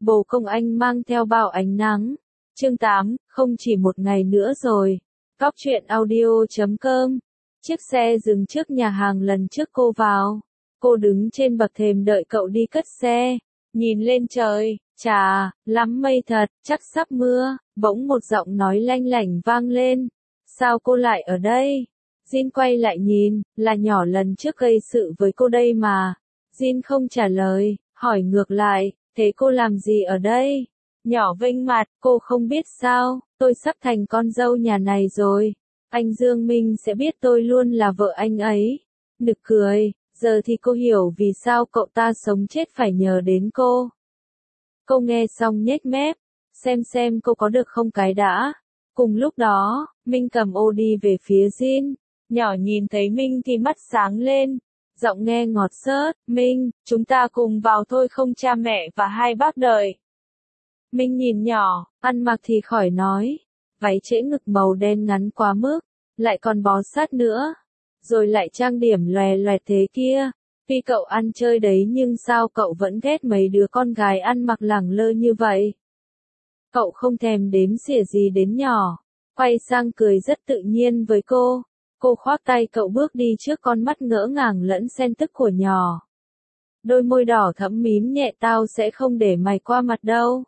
bồ công anh mang theo bao ánh nắng. Chương 8, không chỉ một ngày nữa rồi. Góc truyện audio.com. Chiếc xe dừng trước nhà hàng lần trước cô vào. Cô đứng trên bậc thềm đợi cậu đi cất xe. Nhìn lên trời, chà, lắm mây thật, chắc sắp mưa. Bỗng một giọng nói lanh lảnh vang lên. Sao cô lại ở đây? Jin quay lại nhìn, là nhỏ lần trước gây sự với cô đây mà. Jin không trả lời, hỏi ngược lại, thế cô làm gì ở đây? Nhỏ vênh mặt, cô không biết sao, tôi sắp thành con dâu nhà này rồi. Anh Dương Minh sẽ biết tôi luôn là vợ anh ấy. Nực cười, giờ thì cô hiểu vì sao cậu ta sống chết phải nhờ đến cô. Cô nghe xong nhếch mép, xem cô có được không cái đã. Cùng lúc đó, Minh cầm ô đi về phía Jin. Nhỏ nhìn thấy Minh thì mắt sáng lên. Giọng nghe ngọt xớt, Minh, chúng ta cùng vào thôi không cha mẹ và hai bác đợi. Minh nhìn nhỏ, ăn mặc thì khỏi nói. Váy trễ ngực màu đen ngắn quá mức, lại còn bó sát nữa. Rồi lại trang điểm lòe loẹt thế kia. Tuy cậu ăn chơi đấy nhưng sao cậu vẫn ghét mấy đứa con gái ăn mặc lẳng lơ như vậy? Cậu không thèm đếm xỉa gì đến nhỏ. Quay sang cười rất tự nhiên với cô. Cô khoác tay cậu bước đi trước con mắt ngỡ ngàng lẫn xen tức của nhỏ. Đôi môi đỏ thẫm mím nhẹ, tao sẽ không để mày qua mặt đâu.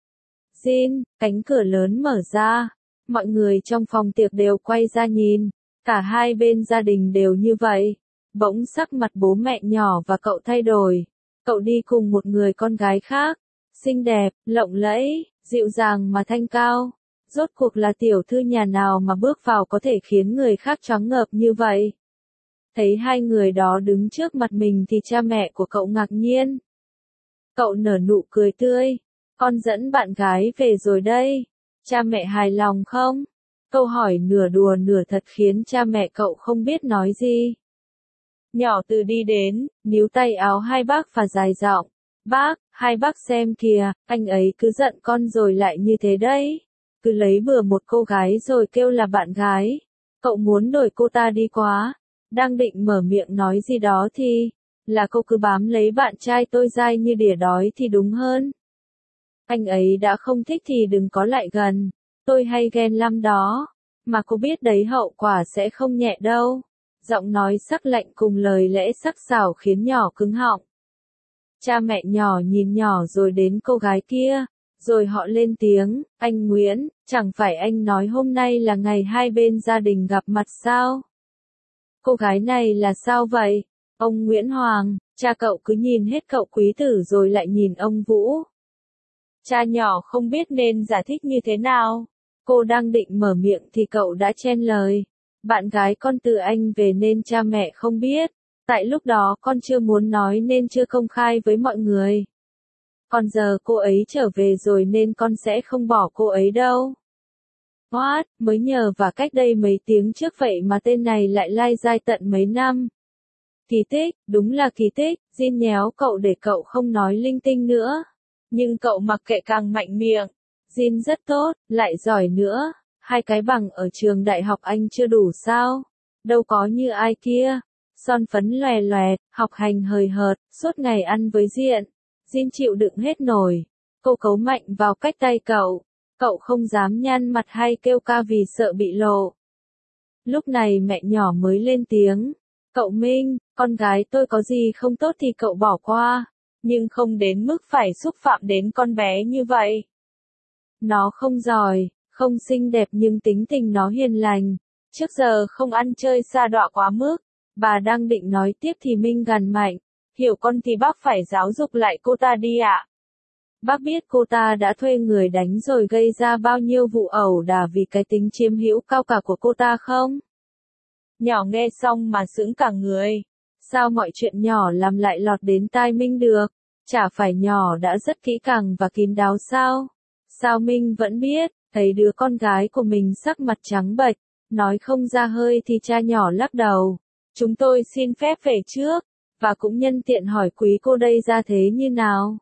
Jin, cánh cửa lớn mở ra. Mọi người trong phòng tiệc đều quay ra nhìn. Cả hai bên gia đình đều như vậy. Bỗng sắc mặt bố mẹ nhỏ và cậu thay đổi. Cậu đi cùng một người con gái khác. Xinh đẹp, lộng lẫy, dịu dàng mà thanh cao. Rốt cuộc là tiểu thư nhà nào mà bước vào có thể khiến người khác choáng ngợp như vậy? Thấy hai người đó đứng trước mặt mình thì cha mẹ của cậu ngạc nhiên. Cậu nở nụ cười tươi. Con dẫn bạn gái về rồi đây. Cha mẹ hài lòng không? Câu hỏi nửa đùa nửa thật khiến cha mẹ cậu không biết nói gì. Nhỏ từ đi đến, níu tay áo hai bác và dài giọng. Bác, hai bác xem kìa, anh ấy cứ giận con rồi lại như thế đấy. Cứ lấy bừa một cô gái rồi kêu là bạn gái. Cậu muốn đổi cô ta đi quá. Đang định mở miệng nói gì đó thì là cô cứ bám lấy bạn trai tôi dai như đỉa đói thì đúng hơn. Anh ấy đã không thích thì đừng có lại gần. Tôi hay ghen lắm đó. Mà cô biết đấy, hậu quả sẽ không nhẹ đâu. Giọng nói sắc lạnh cùng lời lẽ sắc sảo khiến nhỏ cứng họng. Cha mẹ nhỏ nhìn nhỏ rồi đến cô gái kia. Rồi họ lên tiếng, anh Nguyễn, chẳng phải anh nói hôm nay là ngày hai bên gia đình gặp mặt sao? Cô gái này là sao vậy? Ông Nguyễn Hoàng, cha cậu cứ nhìn hết cậu quý tử rồi lại nhìn ông Vũ. Cha nhỏ không biết nên giải thích như thế nào. Cô đang định mở miệng thì cậu đã chen lời. Bạn gái con từ anh về nên cha mẹ không biết. Tại lúc đó con chưa muốn nói nên chưa công khai với mọi người. Còn giờ cô ấy trở về rồi nên con sẽ không bỏ cô ấy đâu. What, mới nhờ và cách đây mấy tiếng trước vậy mà tên này lại lai dai tận mấy năm. Kỳ tích, đúng là kỳ tích. Jin nhéo cậu để cậu không nói linh tinh nữa. Nhưng cậu mặc kệ càng mạnh miệng. Jin rất tốt, lại giỏi nữa. 2 cái bằng ở trường đại học anh chưa đủ sao? Đâu có như ai kia. Son phấn lòe loẹt, học hành hời hợt, suốt ngày ăn với diện. Jin chịu đựng hết nổi. Cô cấu mạnh vào cách tay cậu. Cậu không dám nhăn mặt hay kêu ca vì sợ bị lộ. Lúc này mẹ nhỏ mới lên tiếng. Cậu Minh, con gái tôi có gì không tốt thì cậu bỏ qua. Nhưng không đến mức phải xúc phạm đến con bé như vậy. Nó không giỏi, không xinh đẹp nhưng tính tình nó hiền lành. Trước giờ không ăn chơi sa đọa quá mức. Bà đang định nói tiếp thì Minh gằn mạnh. Hiểu con thì bác phải giáo dục lại cô ta đi ạ. Bác biết cô ta đã thuê người đánh rồi gây ra bao nhiêu vụ ẩu đả vì cái tính chiếm hữu cao cả của cô ta không? Nhỏ nghe xong mà sững cả người. Sao mọi chuyện nhỏ làm lại lọt đến tai Minh được? Chả phải nhỏ đã rất kỹ càng và kín đáo sao? Sao Minh vẫn biết? Thấy đứa con gái của mình sắc mặt trắng bệch, nói không ra hơi thì cha nhỏ lắc đầu. Chúng tôi xin phép về trước, và cũng nhân tiện hỏi quý cô đây ra thế như nào?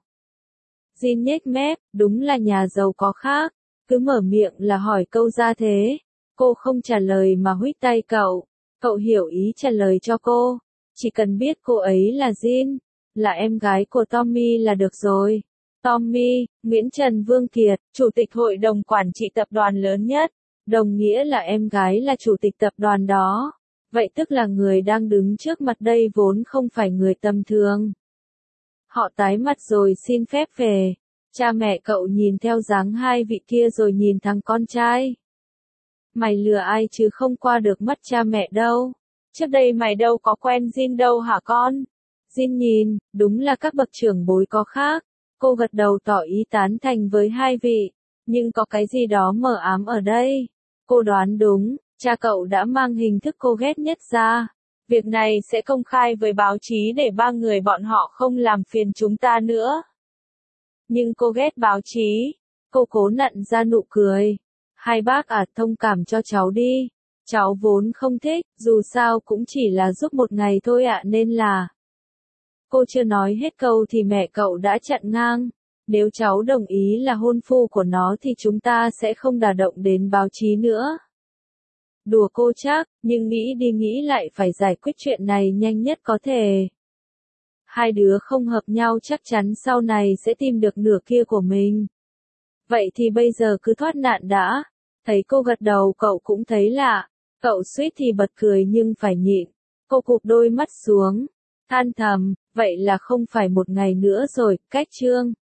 Jin nhếch mép, đúng là nhà giàu có khác, cứ mở miệng là hỏi câu ra thế. Cô không trả lời mà huých tay cậu. Cậu hiểu ý trả lời cho cô. Chỉ cần biết cô ấy là Jin, là em gái của Tommy là được rồi. Tommy, Nguyễn Trần Vương Kiệt, Chủ tịch Hội đồng Quản trị tập đoàn lớn nhất, đồng nghĩa là em gái là chủ tịch tập đoàn đó. Vậy tức là người đang đứng trước mặt đây vốn không phải người tầm thường. Họ tái mặt rồi xin phép về. Cha mẹ cậu nhìn theo dáng hai vị kia rồi nhìn thằng con trai. Mày lừa ai chứ không qua được mắt cha mẹ đâu. Trước đây mày đâu có quen Jin đâu hả con? Jin nhìn, đúng là các bậc trưởng bối có khác. Cô gật đầu tỏ ý tán thành với hai vị. Nhưng có cái gì đó mờ ám ở đây. Cô đoán đúng, cha cậu đã mang hình thức cô ghét nhất ra. Việc này sẽ công khai với báo chí để ba người bọn họ không làm phiền chúng ta nữa. Nhưng cô ghét báo chí. Cô cố nặn ra nụ cười. Hai bác thông cảm cho cháu đi. Cháu vốn không thích, dù sao cũng chỉ là giúp một ngày thôi nên là. Cô chưa nói hết câu thì mẹ cậu đã chặn ngang. Nếu cháu đồng ý là hôn phu của nó thì chúng ta sẽ không đả động đến báo chí nữa. Đùa cô chắc, nhưng nghĩ đi nghĩ lại phải giải quyết chuyện này nhanh nhất có thể. Hai đứa không hợp nhau chắc chắn sau này sẽ tìm được nửa kia của mình. Vậy thì bây giờ cứ thoát nạn đã. Thấy cô gật đầu cậu cũng thấy lạ. Cậu suýt thì bật cười nhưng phải nhịn. Cô cụp đôi mắt xuống. Than thầm, vậy là không phải một ngày nữa rồi, cách chương.